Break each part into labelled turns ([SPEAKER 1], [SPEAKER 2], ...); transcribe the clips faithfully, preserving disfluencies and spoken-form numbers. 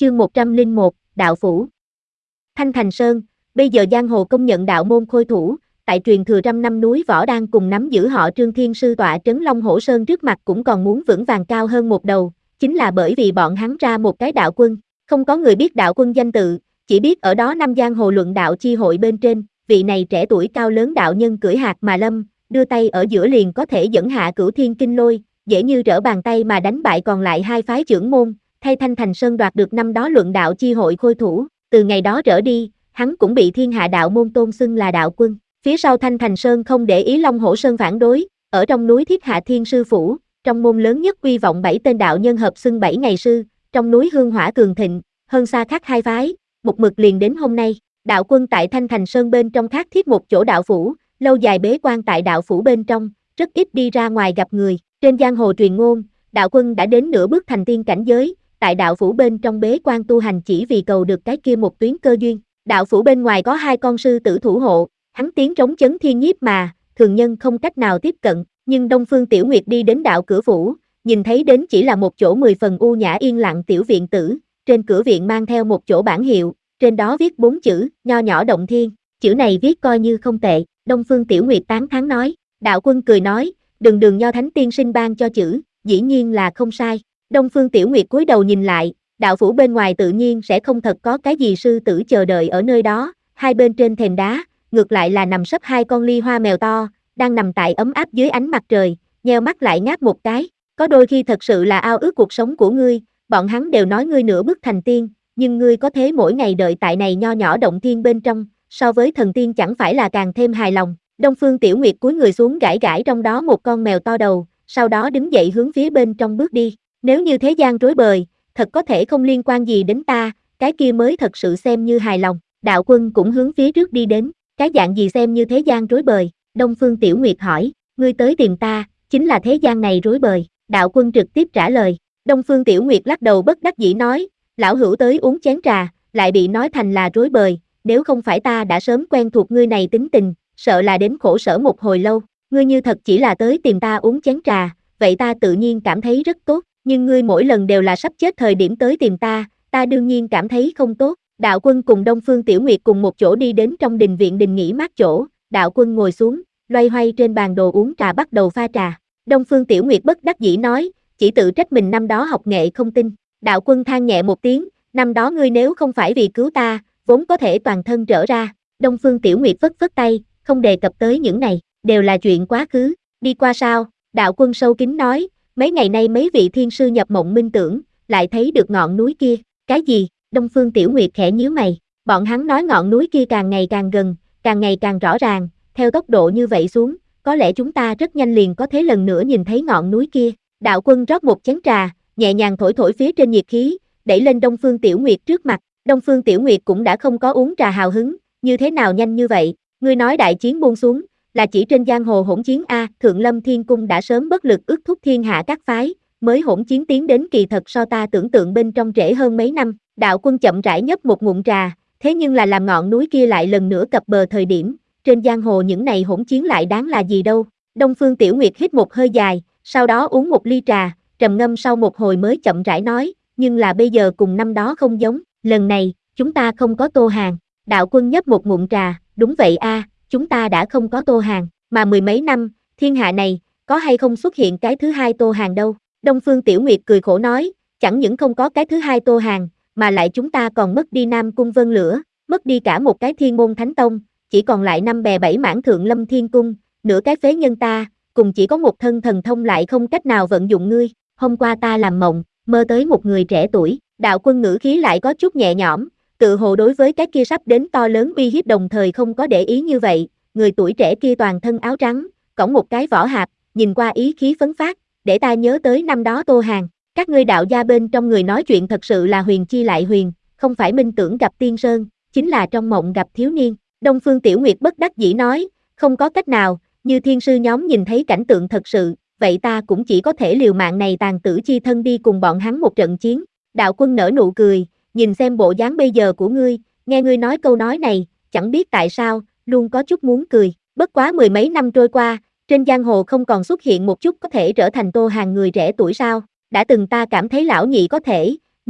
[SPEAKER 1] Chương một trăm lẻ một, Đạo Phủ. Thanh Thành Sơn, bây giờ giang hồ công nhận đạo môn khôi thủ, tại truyền thừa trăm năm núi Võ đang cùng nắm giữ họ Trương Thiên Sư tọa trấn Long Hổ Sơn trước mặt cũng còn muốn vững vàng cao hơn một đầu, chính là bởi vì bọn hắn ra một cái đạo quân, không có người biết đạo quân danh tự, chỉ biết ở đó năm giang hồ luận đạo chi hội bên trên, vị này trẻ tuổi cao lớn đạo nhân cưỡi hạc mà lâm, đưa tay ở giữa liền có thể dẫn hạ cửu thiên kinh lôi, dễ như trở bàn tay mà đánh bại còn lại hai phái trưởng môn, thay Thanh Thành Sơn đoạt được năm đó luận đạo chi hội khôi thủ, từ ngày đó trở đi, hắn cũng bị thiên hạ đạo môn tôn xưng là đạo quân. Phía sau Thanh Thành Sơn không để ý Long Hổ Sơn phản đối, ở trong núi Thiết Hạ Thiên Sư Phủ, trong môn lớn nhất uy vọng bảy tên đạo nhân hợp xưng bảy ngày sư, trong núi hương hỏa cường thịnh, hơn xa khác hai phái, một mực liền đến hôm nay, đạo quân tại Thanh Thành Sơn bên trong khác thiết một chỗ đạo phủ, lâu dài bế quan tại đạo phủ bên trong, rất ít đi ra ngoài gặp người, trên giang hồ truyền ngôn, đạo quân đã đến nửa bước thành tiên cảnh giới, tại đạo phủ bên trong bế quan tu hành chỉ vì cầu được cái kia một tuyến cơ duyên, đạo phủ bên ngoài có hai con sư tử thủ hộ, hắn tiếng trống chấn thiên nhiếp mà, thường nhân không cách nào tiếp cận, nhưng Đông Phương Tiểu Nguyệt đi đến đạo cửa phủ, nhìn thấy đến chỉ là một chỗ mười phần u nhã yên lặng tiểu viện tử, trên cửa viện mang theo một chỗ bảng hiệu, trên đó viết bốn chữ, nho nhỏ động thiên, chữ này viết coi như không tệ, Đông Phương Tiểu Nguyệt tán thán nói, đạo quân cười nói, đừng đường nho thánh tiên sinh ban cho chữ, dĩ nhiên là không sai, Đông Phương Tiểu Nguyệt cúi đầu nhìn lại, đạo phủ bên ngoài tự nhiên sẽ không thật có cái gì sư tử chờ đợi ở nơi đó, hai bên trên thềm đá, ngược lại là nằm sấp hai con ly hoa mèo to, đang nằm tại ấm áp dưới ánh mặt trời, nheo mắt lại ngáp một cái, có đôi khi thật sự là ao ước cuộc sống của ngươi, bọn hắn đều nói ngươi nửa bước thành tiên, nhưng ngươi có thế mỗi ngày đợi tại này nho nhỏ động thiên bên trong, so với thần tiên chẳng phải là càng thêm hài lòng. Đông Phương Tiểu Nguyệt cúi người xuống gãi gãi trong đó một con mèo to đầu, sau đó đứng dậy hướng phía bên trong bước đi, nếu như thế gian rối bời, thật có thể không liên quan gì đến ta, cái kia mới thật sự xem như hài lòng, đạo quân cũng hướng phía trước đi đến, cái dạng gì xem như thế gian rối bời, Đông Phương Tiểu Nguyệt hỏi, ngươi tới tìm ta, chính là thế gian này rối bời, đạo quân trực tiếp trả lời, Đông Phương Tiểu Nguyệt lắc đầu bất đắc dĩ nói, lão hữu tới uống chén trà, lại bị nói thành là rối bời, nếu không phải ta đã sớm quen thuộc ngươi này tính tình, sợ là đến khổ sở một hồi lâu, ngươi như thật chỉ là tới tìm ta uống chén trà, vậy ta tự nhiên cảm thấy rất tốt, nhưng ngươi mỗi lần đều là sắp chết thời điểm tới tìm ta, ta đương nhiên cảm thấy không tốt. Đạo quân cùng Đông Phương Tiểu Nguyệt cùng một chỗ đi đến trong đình viện đình nghỉ mát chỗ, đạo quân ngồi xuống, loay hoay trên bàn đồ uống trà bắt đầu pha trà. Đông Phương Tiểu Nguyệt bất đắc dĩ nói, chỉ tự trách mình năm đó học nghệ không tinh. Đạo quân than nhẹ một tiếng, năm đó ngươi nếu không phải vì cứu ta, vốn có thể toàn thân trở ra. Đông Phương Tiểu Nguyệt phất phất tay, không đề cập tới những này, đều là chuyện quá khứ, đi qua sao? Đạo quân sâu kín nói, mấy ngày nay mấy vị thiên sư nhập mộng minh tưởng, lại thấy được ngọn núi kia, cái gì? Đông Phương Tiểu Nguyệt khẽ nhíu mày, bọn hắn nói ngọn núi kia càng ngày càng gần, càng ngày càng rõ ràng, theo tốc độ như vậy xuống, có lẽ chúng ta rất nhanh liền có thể lần nữa nhìn thấy ngọn núi kia. Đạo quân rót một chén trà, nhẹ nhàng thổi thổi phía trên nhiệt khí, đẩy lên Đông Phương Tiểu Nguyệt trước mặt, Đông Phương Tiểu Nguyệt cũng đã không có uống trà hào hứng, như thế nào nhanh như vậy, ngươi nói đại chiến buông xuống, là chỉ trên giang hồ hỗn chiến a, Thượng Lâm Thiên Cung đã sớm bất lực ước thúc thiên hạ các phái, mới hỗn chiến tiến đến kỳ thật so ta tưởng tượng bên trong trễ hơn mấy năm. Đạo quân chậm rãi nhấp một ngụm trà, thế nhưng là làm ngọn núi kia lại lần nữa cập bờ thời điểm, trên giang hồ những này hỗn chiến lại đáng là gì đâu. Đông Phương Tiểu Nguyệt hít một hơi dài, sau đó uống một ly trà, trầm ngâm sau một hồi mới chậm rãi nói, nhưng là bây giờ cùng năm đó không giống, lần này, chúng ta không có Tô Hàng. Đạo quân nhấp một ngụm trà, đúng vậy a, chúng ta đã không có Tô Hàng, mà mười mấy năm, thiên hạ này, có hay không xuất hiện cái thứ hai Tô Hàng đâu. Đông Phương Tiểu Nguyệt cười khổ nói, chẳng những không có cái thứ hai Tô Hàng, mà lại chúng ta còn mất đi Nam Cung Vân Lửa, mất đi cả một cái thiên môn thánh tông, chỉ còn lại năm bè bảy mảng Thượng Lâm Thiên Cung, nửa cái phế nhân ta, cùng chỉ có một thân thần thông lại không cách nào vận dụng ngươi. Hôm qua ta làm mộng, mơ tới một người trẻ tuổi, đạo quân ngữ khí lại có chút nhẹ nhõm, tự hồ đối với cái kia sắp đến to lớn uy hiếp đồng thời không có để ý như vậy, người tuổi trẻ kia toàn thân áo trắng, cõng một cái vỏ hạp, nhìn qua ý khí phấn phát, để ta nhớ tới năm đó Tô Hàng. Các ngươi đạo gia bên trong người nói chuyện thật sự là huyền chi lại huyền, không phải minh tưởng gặp tiên sơn, chính là trong mộng gặp thiếu niên. Đông Phương Tiểu Nguyệt bất đắc dĩ nói, không có cách nào, như thiên sư nhóm nhìn thấy cảnh tượng thật sự, vậy ta cũng chỉ có thể liều mạng này tàn tử chi thân đi cùng bọn hắn một trận chiến. Đạo quân nở nụ cười, nhìn xem bộ dáng bây giờ của ngươi, nghe ngươi nói câu nói này, chẳng biết tại sao, luôn có chút muốn cười. Bất quá mười mấy năm trôi qua, trên giang hồ không còn xuất hiện một chút có thể trở thành Tô Hàng người trẻ tuổi sao? Đã từng ta cảm thấy lão nhị có thể,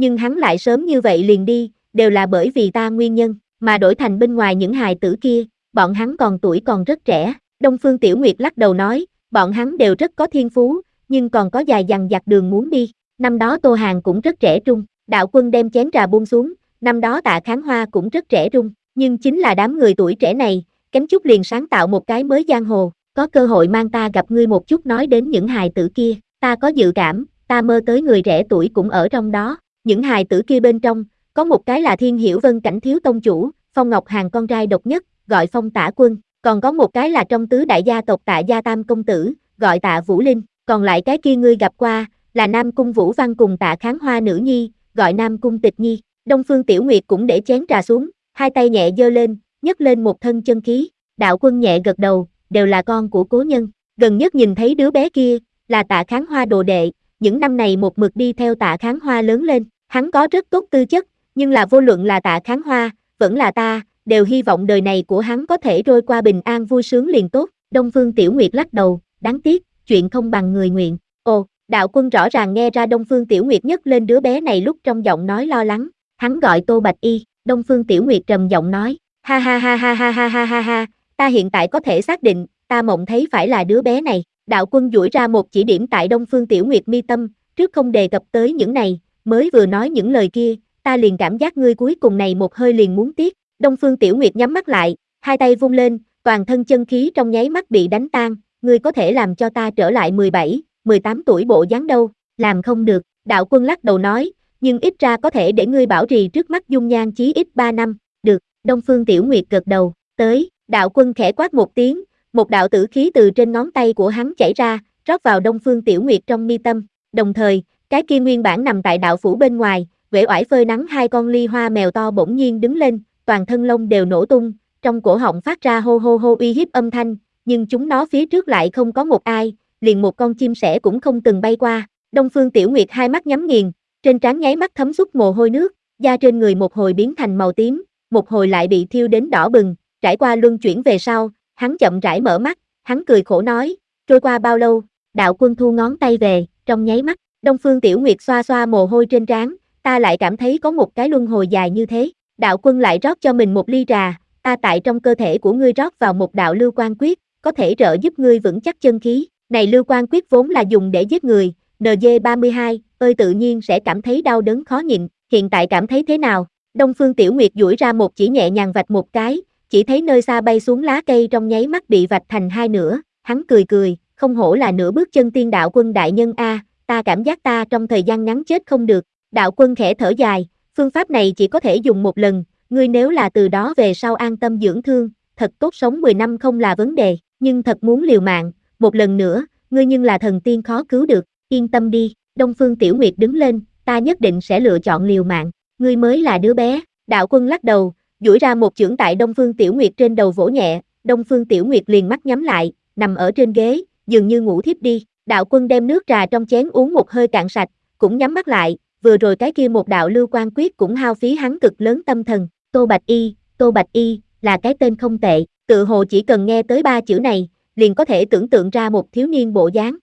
[SPEAKER 1] nhưng hắn lại sớm như vậy liền đi, đều là bởi vì ta nguyên nhân, mà đổi thành bên ngoài những hài tử kia, bọn hắn còn tuổi còn rất trẻ. Đông Phương Tiểu Nguyệt lắc đầu nói, bọn hắn đều rất có thiên phú, nhưng còn có dài dằng dặc đường muốn đi. Năm đó Tô Hàn cũng rất trẻ trung, Đạo Quân đem chén trà buông xuống, năm đó Tạ Kháng Hoa cũng rất trẻ trung, nhưng chính là đám người tuổi trẻ này, kém chút liền sáng tạo một cái mới giang hồ, có cơ hội mang ta gặp ngươi một chút nói đến những hài tử kia, ta có dự cảm, ta mơ tới người trẻ tuổi cũng ở trong đó, những hài tử kia bên trong, có một cái là Thiên Hiểu Vân Cảnh thiếu tông chủ, Phong Ngọc Hàn con trai độc nhất, gọi Phong Tả Quân, còn có một cái là trong tứ đại gia tộc Tạ Gia Tam công tử, gọi Tạ Vũ Linh, còn lại cái kia ngươi gặp qua, là Nam Cung Vũ Văn cùng Tạ Kháng Hoa nữ nhi, gọi Nam Cung Tịch Nhi. Đông Phương Tiểu Nguyệt cũng để chén trà xuống, hai tay nhẹ giơ lên, nhấc lên một thân chân khí, Đạo Quân nhẹ gật đầu, đều là con của cố nhân, gần nhất nhìn thấy đứa bé kia, là Tạ Kháng Hoa đồ đệ, những năm này một mực đi theo Tạ Kháng Hoa lớn lên, hắn có rất tốt tư chất, nhưng là vô luận là Tạ Kháng Hoa, vẫn là ta, đều hy vọng đời này của hắn có thể trôi qua bình an vui sướng liền tốt. Đông Phương Tiểu Nguyệt lắc đầu, đáng tiếc, chuyện không bằng người nguyện. Ồ, Đạo Quân rõ ràng nghe ra Đông Phương Tiểu Nguyệt nhấc lên đứa bé này lúc trong giọng nói lo lắng, hắn gọi Tô Bạch Y. Đông Phương Tiểu Nguyệt trầm giọng nói, ha ha ha ha ha ha ha ha ha, ta hiện tại có thể xác định, ta mộng thấy phải là đứa bé này. Đạo Quân duỗi ra một chỉ điểm tại Đông Phương Tiểu Nguyệt mi tâm, trước không đề cập tới những này, mới vừa nói những lời kia, ta liền cảm giác ngươi cuối cùng này một hơi liền muốn tiếc. Đông Phương Tiểu Nguyệt nhắm mắt lại, hai tay vung lên, toàn thân chân khí trong nháy mắt bị đánh tan, ngươi có thể làm cho ta trở lại mười bảy, mười tám tuổi bộ dáng đâu, làm không được. Đạo Quân lắc đầu nói, nhưng ít ra có thể để ngươi bảo trì trước mắt dung nhan chí ít ba năm, được. Đông Phương Tiểu Nguyệt gật đầu, tới. Đạo Quân khẽ quát một tiếng, một đạo tử khí từ trên ngón tay của hắn chảy ra, rót vào Đông Phương Tiểu Nguyệt trong mi tâm, đồng thời, cái kia nguyên bản nằm tại đạo phủ bên ngoài, uể oải phơi nắng hai con ly hoa mèo to bỗng nhiên đứng lên, toàn thân lông đều nổ tung, trong cổ họng phát ra hô hô hô uy hiếp âm thanh, nhưng chúng nó phía trước lại không có một ai, liền một con chim sẻ cũng không từng bay qua. Đông Phương Tiểu Nguyệt hai mắt nhắm nghiền, trên trán nháy mắt thấm xuất mồ hôi nước, da trên người một hồi biến thành màu tím, một hồi lại bị thiêu đến đỏ bừng, trải qua luân chuyển về sau, hắn chậm rãi mở mắt, hắn cười khổ nói, trôi qua bao lâu? Đạo Quân thu ngón tay về, trong nháy mắt, Đông Phương Tiểu Nguyệt xoa xoa mồ hôi trên trán, ta lại cảm thấy có một cái luân hồi dài như thế. Đạo Quân lại rót cho mình một ly trà, ta tại trong cơ thể của ngươi rót vào một đạo lưu quan quyết, có thể trợ giúp ngươi vững chắc chân khí. Này lưu quan quyết vốn là dùng để giết người, en giê ba mươi hai, ơi tự nhiên sẽ cảm thấy đau đớn khó nhịn, hiện tại cảm thấy thế nào? Đông Phương Tiểu Nguyệt duỗi ra một chỉ nhẹ nhàng vạch một cái, chỉ thấy nơi xa bay xuống lá cây trong nháy mắt bị vạch thành hai nửa, hắn cười cười, không hổ là nửa bước chân tiên Đạo Quân đại nhân a, ta cảm giác ta trong thời gian ngắn chết không được. Đạo Quân khẽ thở dài, phương pháp này chỉ có thể dùng một lần, ngươi nếu là từ đó về sau an tâm dưỡng thương, thật tốt sống mười năm không là vấn đề, nhưng thật muốn liều mạng, một lần nữa, ngươi nhưng là thần tiên khó cứu được, yên tâm đi. Đông Phương Tiểu Nguyệt đứng lên, ta nhất định sẽ lựa chọn liều mạng, ngươi mới là đứa bé. Đạo Quân lắc đầu, duỗi ra một chưởng tại Đông Phương Tiểu Nguyệt trên đầu vỗ nhẹ, Đông Phương Tiểu Nguyệt liền mắt nhắm lại, nằm ở trên ghế, dường như ngủ thiếp đi. Đạo Quân đem nước trà trong chén uống một hơi cạn sạch, cũng nhắm mắt lại, vừa rồi cái kia một đạo lưu quan quyết cũng hao phí hắn cực lớn tâm thần. Tô Bạch Y, Tô Bạch Y, là cái tên không tệ, tự hồ chỉ cần nghe tới ba chữ này, liền có thể tưởng tượng ra một thiếu niên bộ dáng,